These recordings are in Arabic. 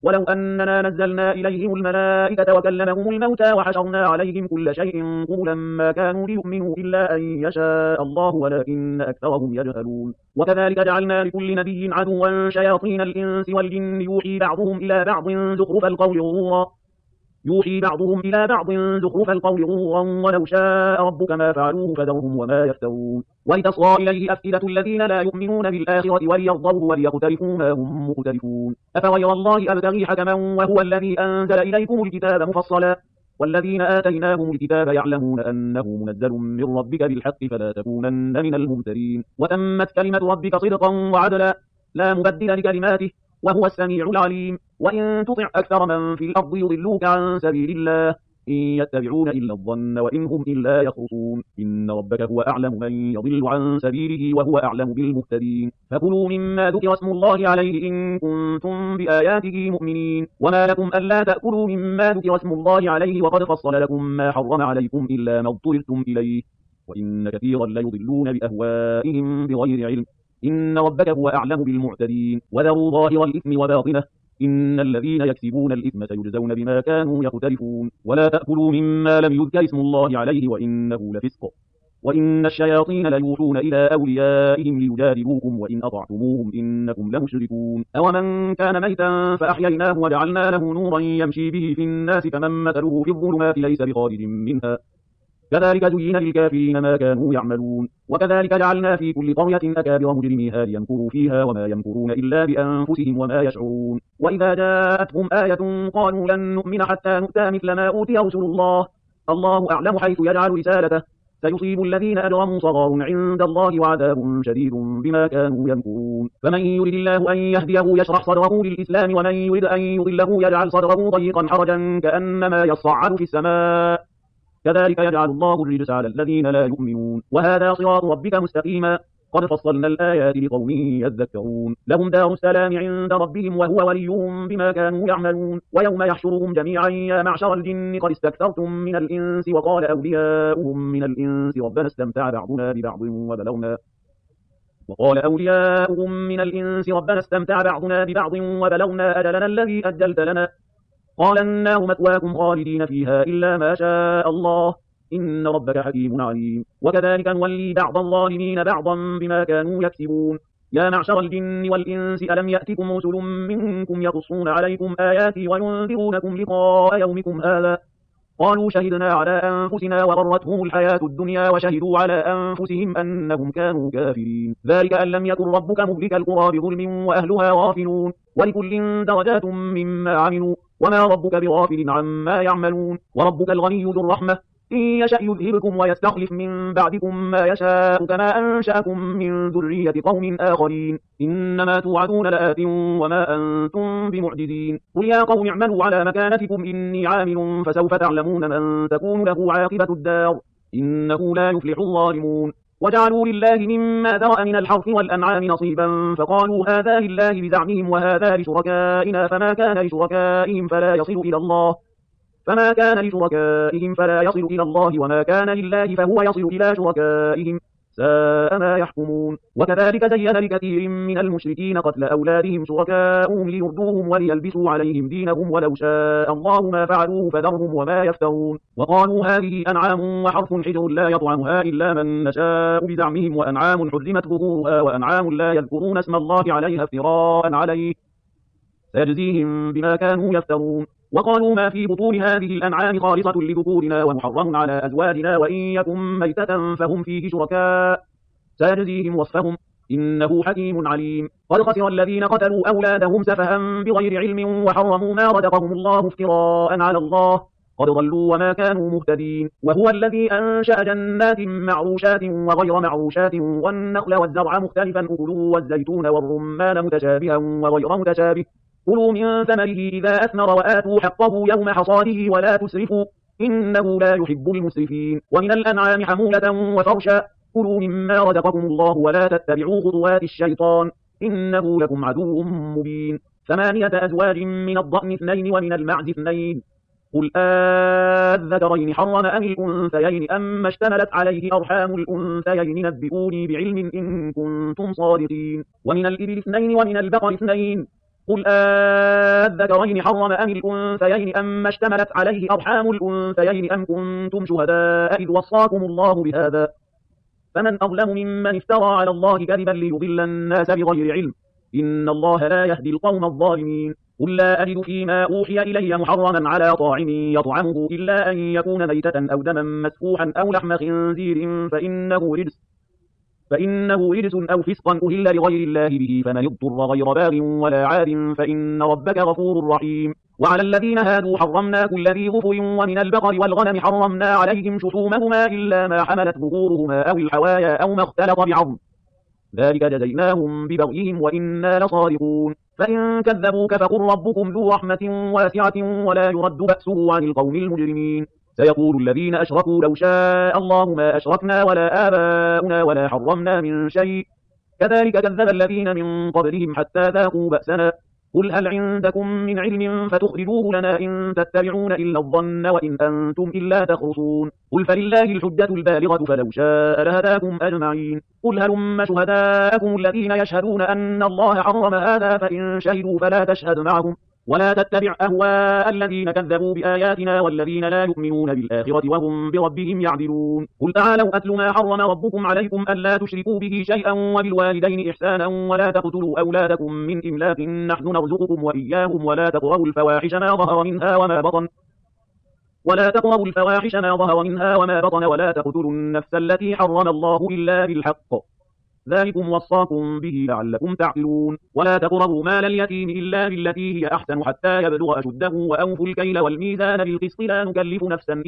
ولو أننا نزلنا إليهم الملائكة وكلمهم الموتى وحشرنا عليهم كل شيء قبلا ما كانوا ليؤمنوا إلا أن يشاء الله ولكن أكثرهم يجهلون. وكذلك جعلنا لكل نبي عدوا شياطين الإنس والجن يوحي بعضهم إلى بعض زخرف القول غرورا ولو شاء ربك ما فعلوه فذرهم وما يفترون. ولتصغى إليه أفئدة الذين لا يؤمنون بالآخرة وليرضوا وليقترفوا ما هم مقترفون. أفغير الله أبتغي حكما وهو الذي أنزل إليكم الكتاب مفصلا والذين آتيناهم الكتاب يعلمون أنه منزل من ربك بالحق فلا تكونن من الممترين. وتمت كلمة ربك صدقا وعدلا لا مبدل لكلماته وهو السميع العليم. وإن تطع أكثر من في الأرض يضلوك عن سبيل الله إن يتبعون إلا الظن وإن هم إلا يخرصون. إن ربك هو أعلم من يضل عن سبيله وهو أعلم بالمهتدين. فكلوا مما ذكر اسم الله عليه إن كنتم بآياته مؤمنين. وما لكم ألا تأكلوا مما ذكر اسم الله عليه وقد فصل لكم ما حرم عليكم إلا ما اضطررتم إليه وإن كثيرا ليضلون بأهوائهم بغير علم. إن ربك هو أعلم بالمعتدين. وذروا ظاهر الإثم وباطنه إن الذين يكسبون الإثم سيجزون بما كانوا يقترفون. ولا تأكلوا مما لم يذكر اسم الله عليه وإنه لفسق وإن الشياطين ليوحون إلى أوليائهم ليجادلوكم وإن أطعتموهم إنكم لمشركون. أومن كان ميتا فأحييناه وجعلنا له نورا يمشي به في الناس كمن مثله في الظلمات ليس بخارج منها كذلك زين للكافرين ما كانوا يعملون. وكذلك جعلنا في كل قرية أكابر مجرميها ليمكروا فيها وما يمكرون إلا بأنفسهم وما يشعرون. وإذا جاءتهم آية قالوا لن نؤمن حتى نؤتى مثل ما أوتي رسل الله الله أعلم حيث يجعل رسالته سيصيب الذين أجرموا صغار عند الله وعذاب شديد بما كانوا يمكرون. فمن يرد الله أن يهديه يشرح صدره للإسلام ومن يرد أن يضله يجعل صدره ضيقا حرجا كأنما يصعد في السماء كذلك يجعل الله الرجس على الذين لا يؤمنون. وهذا صراط ربك مستقيما قد فصلنا الآيات لقوم يذكرون. لهم دار السلام عند ربهم وهو وليهم بما كانوا يعملون. ويوم يحشرهم جميعا يا معشر الجن قد استكثرتم من الإنس وقال أولياؤهم من الإنس ربنا استمتع بعضنا ببعض وبلغنا أجلنا الذي أجلت لنا قال النار مثواكم خالدين فيها إلا ما شاء الله إن ربك حكيم عليم. وكذلك نولي بعض الظالمين بعضا بما كانوا يكسبون. يا معشر الجن والإنس ألم يأتكم رسل منكم يقصون عليكم آياتي وينذرونكم لقاء يومكم هذا قالوا شهدنا على أنفسنا وغرتهم الحياة الدنيا وشهدوا على أنفسهم أنهم كانوا كافرين. ذلك أن لم يكن ربك مهلك القرى بظلم وأهلها غافلون ولكل درجات مما عملوا وما ربك بغافل عما يعملون. وربك الغني ذو الرحمة إن يشأ يذهبكم ويستخلف من بعدكم ما يشاء كما أنشأكم من ذرية قوم آخرين إنما توعدون لآت وما أنتم بمعجزين. قل يا قوم اعملوا على مكانتكم إني عامل فسوف تعلمون من تكون له عاقبة الدار إنه لا يفلح الظالمون. وجعلوا لله مما ذرأ من الحرث والأنعام نصيبا فقالوا هذا لله بزعمهم وهذا لشركائنا فما كان لشركائهم فلا يصل إلى الله وما كان لله فهو يصل إلى شركائهم ساء ما يحكمون. وكذلك زين لكثير من المشركين قتل أولادهم شركاؤهم ليردوهم وليلبسوا عليهم دينهم ولو شاء الله ما فعلوه فذرهم وما يفترون. وقالوا هذه أنعام وحرث حجر لا يطعمها إلا من نشاء بزعمهم وأنعام حرمت ظهورها وأنعام لا يذكرون اسم الله عليها افتراء عليه سيجزيهم بما كانوا يفترون. وقالوا ما في بطون هذه الأنعام خالصة لذكورنا ومحرم على أزواجنا وإن يكن ميتة فهم فيه شركاء سيجزيهم وصفهم إنه حكيم عليم. قد خسر الذين قتلوا أولادهم سفها بغير علم وحرموا ما رزقهم الله افتراء على الله قد ضلوا وما كانوا مهتدين. وهو الذي أنشأ جنات معروشات وغير معروشات والنخل والزرع مختلفا أكله والزيتون والرمان متشابها وغير متشابه كلوا من ثمره إذا أثمر وآتوا حقه يوم حصاده ولا تسرفوا إنه لا يحب المسرفين. ومن الأنعام حمولة وفرشا كلوا مما رزقكم الله ولا تتبعوا خطوات الشيطان إنه لكم عدو مبين. 8 أزواج من الضأن 2 ومن المعز 2 قل الذكرين حرم أم الأنثيين أما اشتملت عليه أرحام الأنثيين نبئوني بعلم إن كنتم صادقين. ومن الإبل 2 ومن البقر 2 قل أذكرين حرم أم الأنثيين أم اشتملت عليه أرحام الأنثيين أم كنتم شهداء إذ وصاكم الله بهذا فمن أظلم ممن افترى على الله كذبا ليضل الناس بغير علم إن الله لا يهدي القوم الظالمين قل لا أجد فيما أوحي إلي محرما على طاعم يطعمه إلا أن يكون ميتة أو دما مسفوحا أو لحم خنزير فإنه رجس أو فسقا أهل لغير الله به فمن اضطر غير باغ ولا عاد فإن ربك غفور رحيم وعلى الذين هادوا حرمنا كل ذي ظفر ومن البقر والغنم حرمنا عليهم شحومهما إلا ما حملت ظهورهما أو الحوايا أو ما اختلط بعظم ذلك جزيناهم ببغيهم وإنا لصادقون فإن كذبوك فقل ربكم ذو رحمة واسعة ولا يرد بأسه عن القوم المجرمين سيقول الذين أشركوا لو شاء الله ما أشركنا ولا آباؤنا ولا حرمنا من شيء كذلك كذب الذين من قبلهم حتى ذاقوا بأسنا قل هل عندكم من علم فتخرجوه لنا إن تتبعون إلا الظن وإن أنتم إلا تخرصون قل فلله الحجة البالغة فلو شاء لهداكم أجمعين قل هلم شهداءكم الذين يشهدون أن الله حرم هذا فإن شهدوا فلا تشهد معهم ولا تتبع أهواء الذين كذبوا بآياتنا والذين لا يؤمنون بالآخرة وهم بربهم يعدلون قل تعالوا أتل ما حرم ربكم عليكم ألا تشركوا به شيئا وبالوالدين إحسانا ولا تقتلوا أولادكم من إملاق نحن نرزقكم وإياهم ولا تقربوا الفواحش ما ظهر منها وما بطن ولا تقتلوا النفس التي حرم الله إلا بالحق ذلكم وصاكم به لعلكم تعقلون ولا تقربوا مال اليتيم إلا بالتي هي أحسن حتى يبلغ أشده وأوفوا الكيل والميزان بالقسط لا نكلف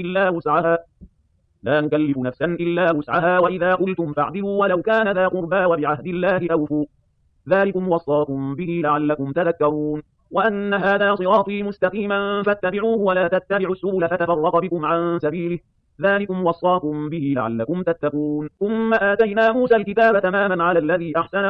نفسا إلا وسعها وإذا قلتم فاعدلوا ولو كان ذا قربى وبعهد الله أوفوا ذلكم وصاكم به لعلكم تذكرون وأن هذا صراطي مستقيما فاتبعوه ولا تتبعوا السبل فتفرق بكم عن سبيله ذلكم وصاكم به لعلكم تتقون ثم آتينا موسى الكتاب تماما على الذي أحسن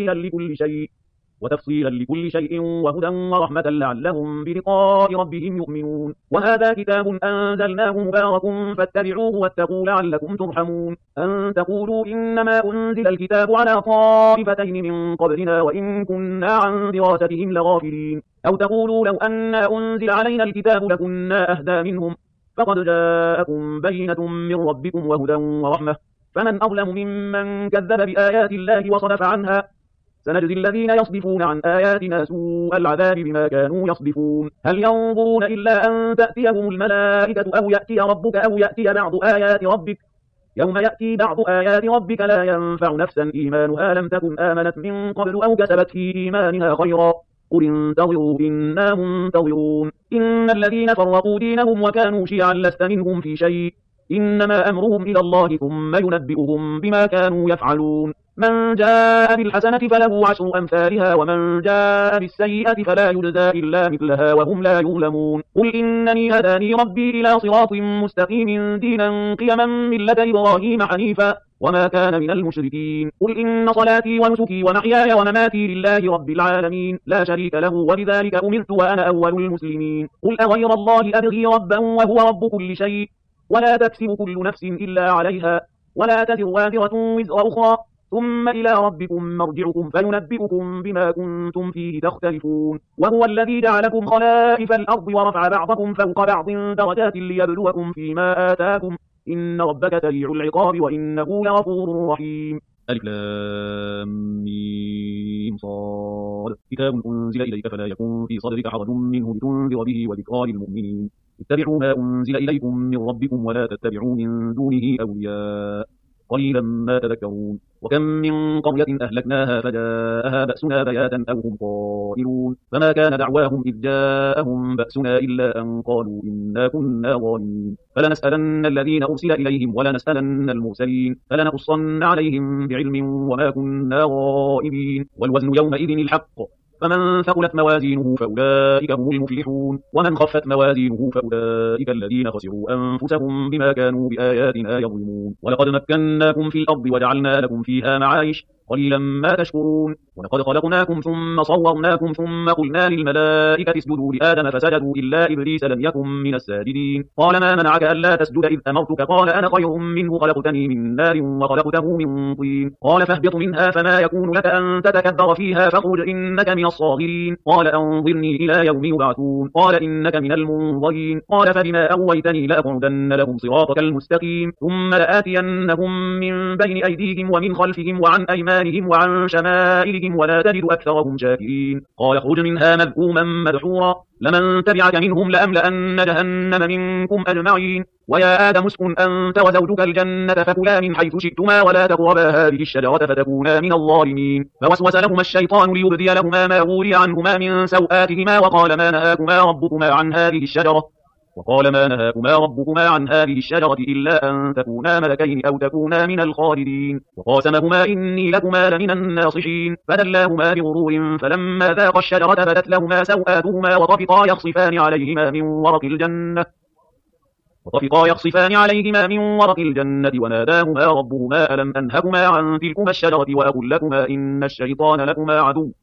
وتفصيلا لكل شيء وهدى ورحمة لعلهم بلقاء ربهم يؤمنون وهذا كتاب أنزلناه مبارك فاتبعوه واتقوا لعلكم ترحمون أن تقولوا إنما أنزل الكتاب على طائفتين من قبلنا وإن كنا عن دراستهم لغافلين أو تقولوا لو أن أنزل علينا الكتاب لكنا أهدى منهم فقد جاءكم بينة من ربكم وهدى ورحمة فمن أظلم ممن كذب بآيات الله وصدف عنها سنجزي الذين يصدفون عن آياتنا سوء العذاب بما كانوا يصدفون هل ينظرون إلا أن تأتيهم الملائكة أو يأتي ربك أو يأتي بعض آيات ربك يوم يأتي بعض آيات ربك لا ينفع نفسا إيمانها لم تكن آمنت من قبل أو كسبت في إيمانها خيرا قل انتظروا إنا منتظرون إن الذين فرقوا دينهم وكانوا شيعا لست منهم في شيء إنما أمرهم إلى الله ثم ينبئهم بما كانوا يفعلون من جاء بالحسنة فله عشر أمثالها ومن جاء بالسيئة فلا يجزى إلا مثلها وهم لا يظلمون قل إنني هداني ربي إلى صراط مستقيم دينا قيما ملة إبراهيم حنيفا وما كان من المشركين قل إن صلاتي ونسكي ومحياي ومماتي لله رب العالمين لا شريك له وبذلك أمرت وأنا أول المسلمين قل أغير الله أبغي ربا وهو رب كل شيء ولا تكسب كل نفس إلا عليها ولا تزر وازرة وزر أخرى ثم إلى ربكم مرجعكم فينبئكم بما كنتم فيه تختلفون وهو الذي جعلكم خلائف الأرض ورفع بعضكم فوق بعض درجات ليبلوكم فيما آتاكم إن ربك سريع العقاب وإنه لغفور رحيم ألف لام ميم صاد كتاب أنزل إليك فلا يكن في صدرك حرج منه لتنذر به وذكرى للمؤمنين اتبعوا ما أنزل إليكم من ربكم ولا تتبعوا من دونه أولياء قليلا ما تذكرون وكم من قرية أهلكناها فجاءها بأسنا بياتا أو هم قائلون فما كان دعواهم إذ جاءهم بأسنا إلا أن قالوا إنا كنا ظالمين فلنسألن الذين أرسل إليهم ولنسألن المرسلين فلنقصن عليهم بعلم وما كنا غائبين والوزن يومئذ الحق فمن ثقلت موازينه فأولئك هم المفلحون ومن خفت موازينه فأولئك الذين خسروا أنفسهم بما كانوا بآياتنا يظلمون ولقد مكناكم في الأرض وجعلنا لكم فيها معايش قليلا ما تشكرون. ولقد خلقناكم ثم صورناكم ثم قلنا للملائكة اسجدوا لآدم فسجدوا إلا إبليس لم يكن من الساجدين. قال ما منعك ألا تسجد إذ أمرتك؟ قال أنا خير منه خلقتني من نار وخلقته من طين. قال فاهبط منها فما يكون لك أن تتكبر فيها فاخرج إنك من الصاغرين. قال أنظرني إلى يوم يبعثون. قال إنك من المنظرين. قال فبما أغويتني لأقعدن لهم صراطك المستقيم ثم لآتينهم من بين أيديهم ومن خلفهم وعن أيمانهم وعن شمائلهم ولا تجد أكثرهم شاكرين. قال اخرج منها مذءوما مدحورا لمن تبعك منهم لأملأن جهنم منكم أجمعين. ويا آدم اسكن أنت وزوجك الجنة فكلا من حيث شئتما ولا تقربا هذه الشجرة فتكونا من الظالمين. فوسوس لهما الشيطان ليبدي لهما ما وري عنهما من سوآتهما وقال ما نهاكما ربكما عن هذه الشجرة إلا أن تكونا ملكين أو تكونا من الخالدين. وقاسمهما إني لكما لمن الناصحين. فدلاهما بغرور فلما ذاقا الشجرة بدت لهما سوآتهما وطفقا يخصفان عليهما من ورق الجنة وناداهما ربهما ألم أنهكما عن تلكما الشجرة وأقل لكما إن الشيطان لكما عدو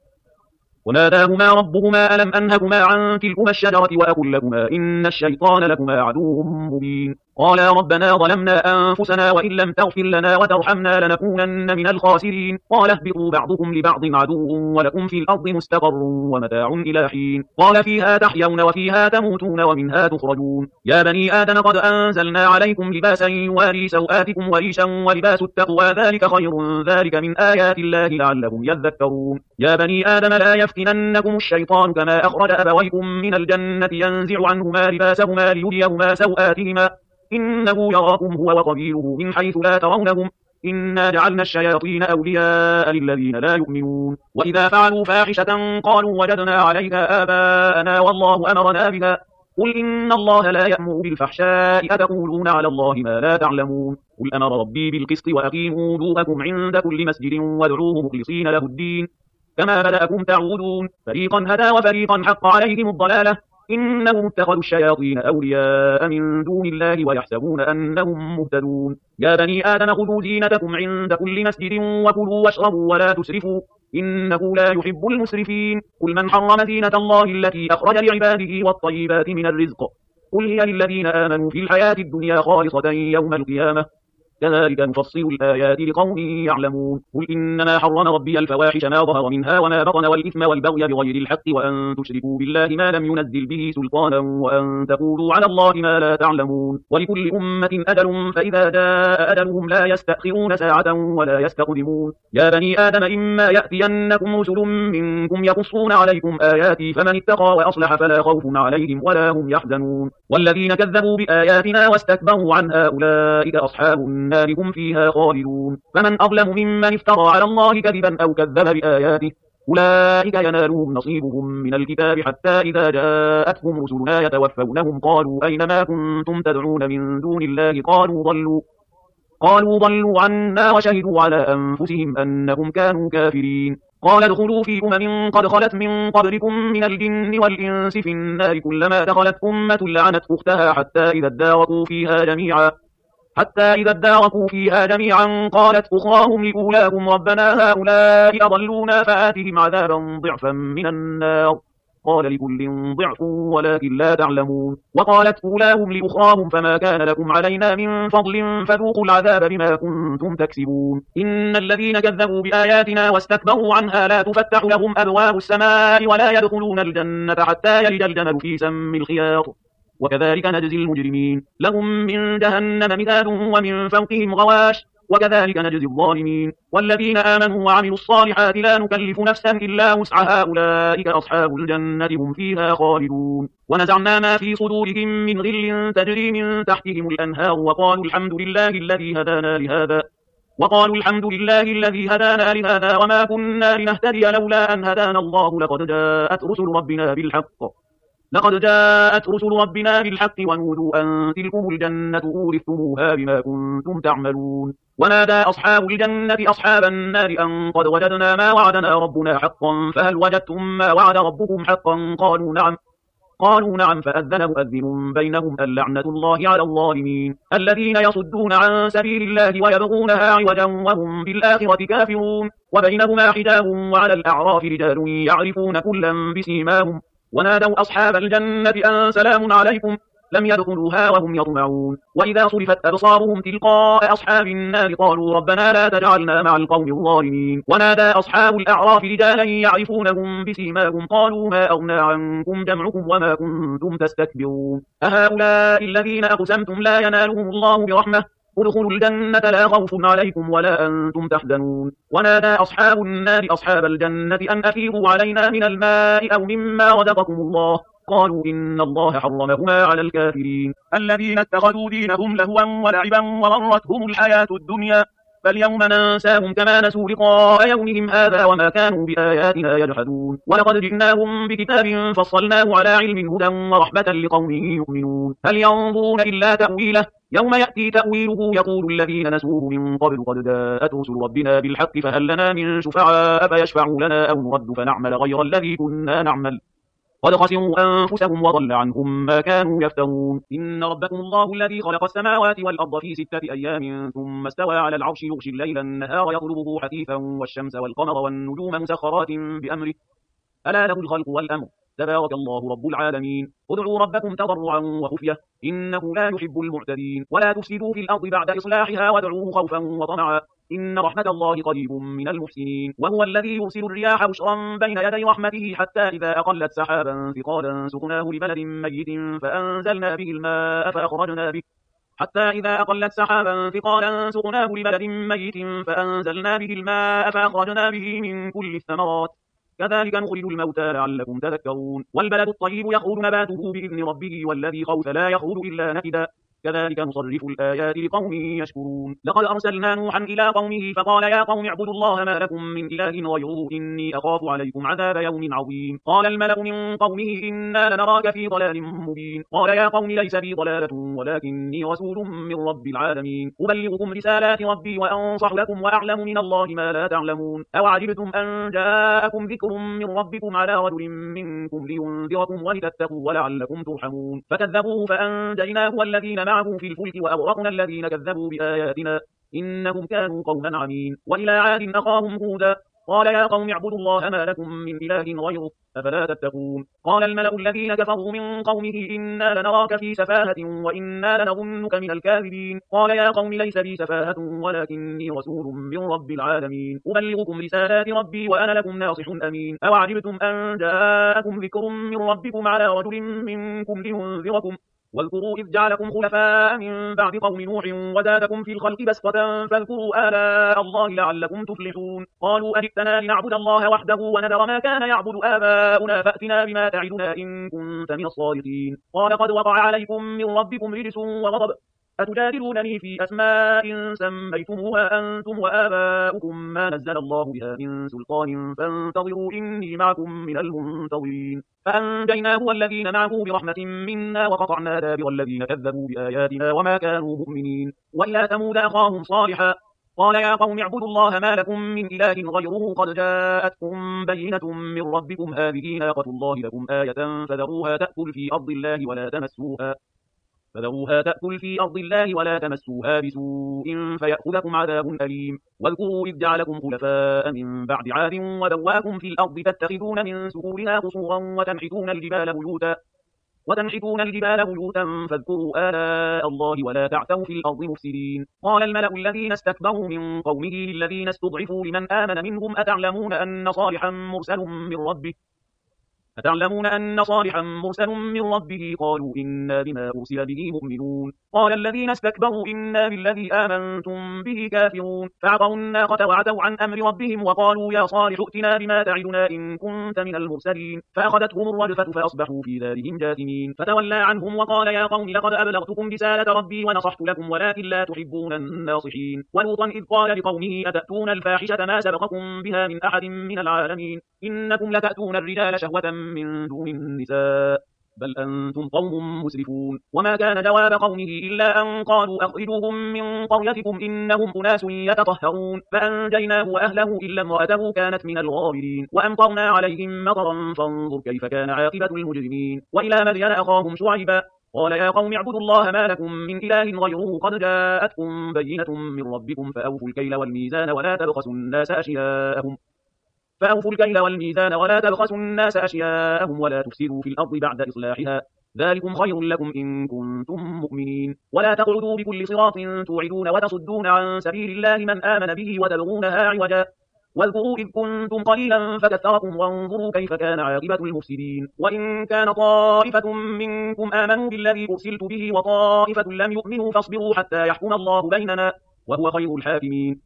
مبين. قالا ربنا ظلمنا أنفسنا وإن لم تغفر لنا وترحمنا لنكونن من الخاسرين. قال اهبطوا بعضكم لبعض عدو ولكم في الأرض مستقر ومتاع إلى حين. قال فيها تحيون وفيها تموتون ومنها تخرجون. يا بني آدم قد أنزلنا عليكم لباسا يواري سوآتكم وريشا ولباس التقوى ذلك خير ذلك من آيات الله لعلهم يذكرون. يا بني آدم لا يفتننكم الشيطان كما أخرج أبويكم من الجنة ينزع عنهما لباسهما ليريهما سوآتهما إنه يراكم هو وقبيله من حيث لا ترونهم إنا جعلنا الشياطين أولياء للذين لا يؤمنون. وإذا فعلوا فاحشة قالوا وجدنا عليها آباءنا والله أمرنا بها قل إن الله لا يأمر بالفحشاء أتقولون على الله ما لا تعلمون. قل أمر ربي بالقسط وأقيموا وجوهكم عند كل مسجد وادعوه مخلصين له الدين كما بدأكم تعودون. فريقا هدى وفريقا حق عليهم الضلالة إنهم اتخذوا الشياطين أولياء من دون الله ويحسبون أنهم مهتدون. يا بني آدم خذوا زينتكم عند كل مسجد وكلوا واشربوا ولا تسرفوا إنه لا يحب المسرفين. قل من حرم زينة الله التي أخرج لعباده والطيبات من الرزق قل هي للذين آمنوا في الحياة الدنيا خالصة يوم القيامة كذلك نفصل الآيات لقوم يعلمون. قل إنما حرم ربي الفواحش ما ظهر منها وما بطن والإثم والبغي بغير الحق وأن تشركوا بالله ما لم ينزل به سلطانا وأن تقولوا على الله ما لا تعلمون. ولكل أمة أجل فإذا جاء أجلهم لا يستأخرون ساعة ولا يستقدمون. يا بني آدم إما يأتينكم رسل منكم يقصون عليكم آياتي فمن اتقى وأصلح فلا خوف عليهم ولا هم يحزنون. والذين كذبوا بآياتنا واستكبروا عنها أولئك أصحاب النار هم فيها خالدون. فمن أظلم ممن افترى على الله كذبا أو كذب بآياته أولئك ينالهم نصيبهم من الكتاب حتى إذا جاءتهم رسلنا يتوفونهم قالوا أين ما كنتم تدعون من دون الله قالوا ضلوا عنا وشهدوا على أنفسهم أنهم كانوا كافرين. قال ادخلوا في أمم قد خلت من قبلكم من الجن والإنس في النار كلما دخلت أمة لعنت أختها حتى إذا اداركوا فيها جميعا قالت أخراهم لأولاهم ربنا هؤلاء أضلونا فآتهم عذابا ضعفا من النار قال لكل ضعف ولكن لا تعلمون. وقالت أولاهم لأخراهم فما كان لكم علينا من فضل فذوقوا العذاب بما كنتم تكسبون. إن الذين كذبوا بآياتنا واستكبروا عنها لا تفتح لهم أبواب السماء ولا يدخلون الجنة حتى يلج الجمل في سم الخياط وكذلك نجزي المجرمين. لهم من جهنم مهاد ومن فوقهم غواش وكذلك نجزي الظالمين. والذين آمنوا وعملوا الصالحات لا نكلف نفسا إلا وسعها أولئك أصحاب الجنة هم فيها خالدون. ونزعنا ما في صدورهم من غل تجري من تحتهم الأنهار وقالوا الحمد لله الذي هدانا لهذا وما كنا لنهتدي لولا أن هدانا الله لقد جاءت رسل ربنا بالحق ونودوا أن تلكم الجنة أورثتموها بما كنتم تعملون. ونادى أصحاب الجنة أصحاب النار أن قد وجدنا ما وعدنا ربنا حقا فهل وجدتم ما وعد ربكم حقا قالوا نعم قالوا نعم. فأذن مؤذن بينهم اللعنة الله على الظالمين الذين يصدون عن سبيل الله ويبغونها عوجا وهم بالآخرة كافرون. وبينهما حجاب وعلى الأعراف رجال يعرفون كلا بسيماهم ونادوا أصحاب الجنة أن سلام عليكم لم يدخلوها وهم يطمعون. وإذا صرفت أبصارهم تلقاء أصحاب النار قالوا ربنا لا تجعلنا مع القوم الظالمين. ونادى أصحاب الأعراف رجالا يعرفونهم بسيماهم قالوا ما أغنى عنكم جمعكم وما كنتم تستكبرون أهؤلاء الذين أقسمتم لا ينالهم الله برحمة ادخلوا الجنة لا خوف عليكم ولا أنتم تحزنون. ونادى أصحاب النار أصحاب الجنة أن أفيضوا علينا من الماء أو مما رزقكم الله قالوا إن الله حرمهما على الكافرين الذين اتخذوا دينهم لهوا ولعبا وغرتهم الحياة الدنيا فاليوم ننساهم كما نسوا لقاء يومهم هذا وما كانوا بآياتنا يجحدون. ولقد جئناهم بكتاب فصلناه على علم هدى ورحمة لقوم يؤمنون هل ينظرون إلا تأويله يوم يأتي تأويله يقول الذين نسوه من قبل قد جاءت رسل ربنا بالحق فهل لنا من شفعاء فيشفعوا لنا أو نرد فنعمل غير الذي كنا نعمل قد خسروا أنفسهم وضل عنهم ما كانوا يفترون. إن ربكم الله الذي خلق السماوات والأرض في 6 أيام ثم استوى على العرش يغشي الليل النهار يطلبه حثيثا والشمس والقمر والنجوم مسخرات بأمره ألا له الخلق والأمر تبارك الله رب العالمين. ادعوا ربكم تضرعا وخفية إنه لا يحب المعتدين. ولا تفسدوا في الأرض بعد إصلاحها وادعوه خوفا وطمعا إن رحمة الله قريب من المحسنين. وهو الذي يرسل الرياح بشرا بين يدي رحمته حتى إذا أقلت سحابا ثقالا سقناه لبلد ميت فأنزلنا به الماء فأخرجنا به حتى إذا أقلت سحابا ثقالا سقناه لبلد ميت فأنزلنا به الماء فأخرجنا به من كل الثمرات كذلك نخرج الموتى لعلكم تذكرون. والبلد الطيب يخرج نباته بإذن ربه والذي خبث لا يخرج إلا نكدا كذلك نصرف الآيات لقوم يشكرون. لقد أرسلنا نوحا إلى قومه فقال يا قوم اعبدوا الله ما لكم من إله غيره إني أخاف عليكم عذاب يوم عظيم. قال الملأ من قومه إنا لنراك في ضلال مبين. قال يا قوم ليس بي ضلالة ولكني رسول من رب العالمين أبلغكم رسالات ربي وأنصح لكم وأعلم من الله ما لا تعلمون. أو عجبتم أن جاءكم ذكر من ربكم على رجل منكم لينذركم ولتتقوا ولعلكم ترحمون. فكذبوه فأنجيناه والذين معه في الفلك وأغرقنا الذين كذبوا بآياتنا إنهم كانوا قوما عمين. وإلى عاد أخاهم هودا قال يا قوم اعبدوا الله ما لكم من إله غيره أفلا تتقون. قال الملأ الذين كفروا من قومه إنا لنراك في سفاهة وإنا لنظنك من الكاذبين. قال يا قوم ليس بي سفاهة ولكني رسول من رب العالمين أبلغكم رسالات ربي وأنا لكم ناصح أمين. أو عجبتم أن جاءكم ذكر من ربكم على رجل منكم لينذركم واذكروا إذ جعلكم خلفاء من بعد قوم نوح وزادكم في الخلق بسطة فاذكروا آلاء الله لعلكم تفلحون. قالوا أجئتنا لنعبد الله وحده ونذر ما كان يعبد آباؤنا فأتنا بما تعدنا إن كنت من الصادقين. قال قد وقع عليكم من ربكم رجس وغضب أتجادلونني في أسماء سميتموها أنتم وآباؤكم ما نزل الله بها من سلطان فانتظروا إني معكم من المنتظرين. فأنجيناه والذين معه برحمة منا وقطعنا دابر الذين كذبوا بآياتنا وما كانوا مؤمنين. وإلى ثمود أخاهم صالحا قال يا قوم اعبدوا الله ما لكم من إله غيره قد جاءتكم بينة من ربكم هذه ناقة الله لكم آية فذروها تأكل في أرض الله ولا تمسوها بسوء فيأخذكم عذاب أليم. واذكروا إذ جعلكم خلفاء من بعد عاد وبواكم في الأرض تتخذون من سهولها قصورا وتنحتون الجبال بيوتا فاذكروا آلاء الله ولا تعثوا في الأرض مفسدين. قال الملأ الذين استكبروا من قومه للذين استضعفوا لمن آمن منهم أتعلمون أن صالحا مرسل من ربه قالوا إنا بما أرسل به مؤمنون. قال الذين استكبروا إنا بالذي آمنتم به كافرون. فعقروا الناقة وعتوا عن أمر ربهم وقالوا يا صالح ائتنا بما تعدنا إن كنت من المرسلين. فأخذتهم الرجفة فأصبحوا في دارهم جاثمين. فتولى عنهم وقال يا قوم لقد أبلغتكم رسالة ربي ونصحت لكم ولكن لا تحبون الناصحين. ولوطا إذ قال لقومه أتأتون الفاحشة ما سبقكم بها من أحد من العالمين إنكم لتأتون الرجال شهوة من دون النساء بل أنتم قوم مسرفون. وما كان جواب قومه إلا أن قالوا أخرجوهم من قريتكم إنهم أناس يتطهرون، فأنجيناه وأهله إلا امرأته كانت من الغابرين، وأمطرنا عليهم مطرا فانظر كيف كان عاقبة المجرمين. وإلى مدين أخاهم شعيبا قال يا قوم اعبدوا الله ما لكم من إله غيره قد جاءتكم بينة من ربكم فأوفوا الكيل والميزان ولا تبخسوا الناس أشياءهم ولا تفسدوا في الأرض بعد إصلاحها، ذلكم خير لكم إن كنتم مؤمنين. ولا تقعدوا بكل صراط توعدون وتصدون عن سبيل الله من آمن به وتبغونها عوجا، واذكروا إذ كنتم قليلا فكثركم وانظروا كيف كان عاقبة المفسدين. وإن كان طائفة منكم آمنوا بالذي أرسلت به وطائفة لم يؤمنوا فاصبروا حتى يحكم الله بيننا وهو خير الحاكمين.